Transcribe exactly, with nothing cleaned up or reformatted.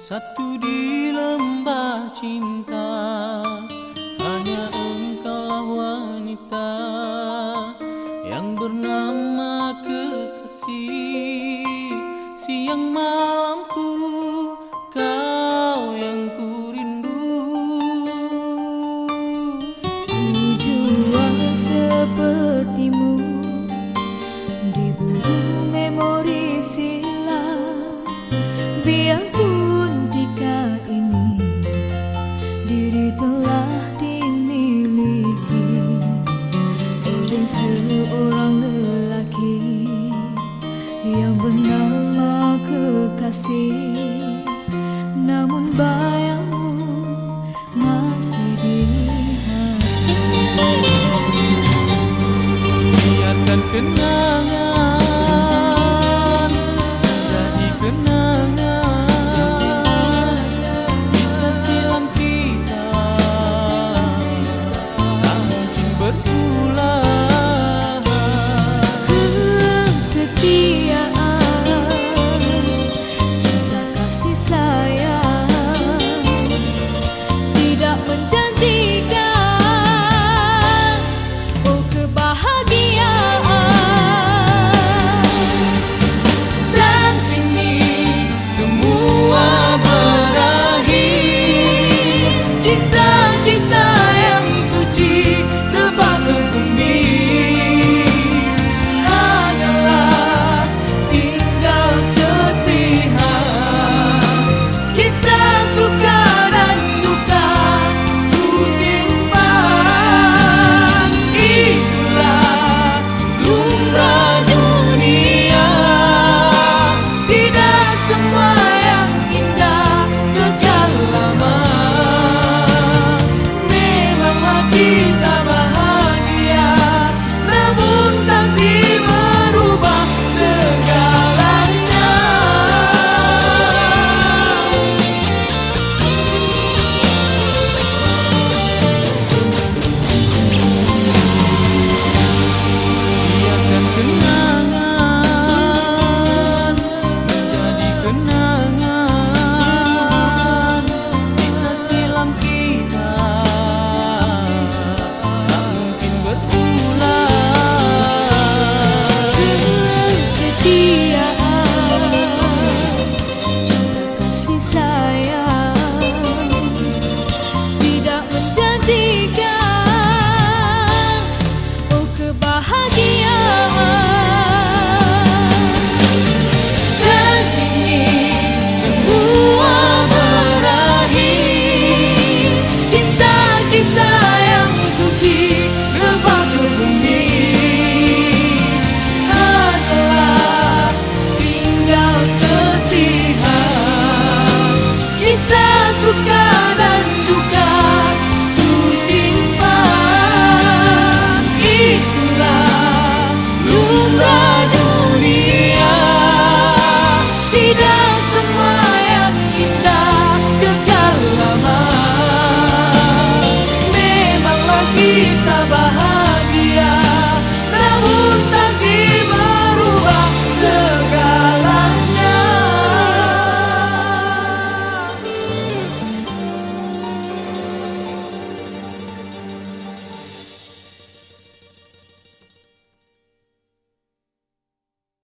Bersatu di lembah cinta, hanya engkaulah wanita yang bernama kekasih. Siang malamku, kau yang ku rindu. Ku jua sepertimu, diburu memori silam. Biarpun ketika ini diri telah dimiliki oleh seorang lelaki yang bernama kekasih, namun bayangmu masih di hati. Biarkan kenangan jadi kenangan, kisah silam kita tak mungkin berulang. Kesetiaan, cinta kasih sayang tidak menjanjikan oh kebahagiaan. Dan kini semua berakhir, Cinta-cinta yang suci rebah ke bumi hanyalah tinggal sepihak. Kisah suka dan duka ku simpan. Itulah lumrah dunia, tidak semua yang indah kekal lama. Memanglah kita bahagia, namun takdir merubah segalanya. biarkan kenangan menjadi kenangan, kisah silam kita tak mungkin berulang. Kesetiaan, cinta kasih sayang tidak menjanjikan oh kebahagiaan. Dan kini semua berakhir, cinta kita yang suci rebah ke bumi hanyalah tinggal sepihak. Kisah suka dan duka ku simpan. Itulah lumrah dunia, tidak semua yang indah kekal lama. Memanglah kita bahagia,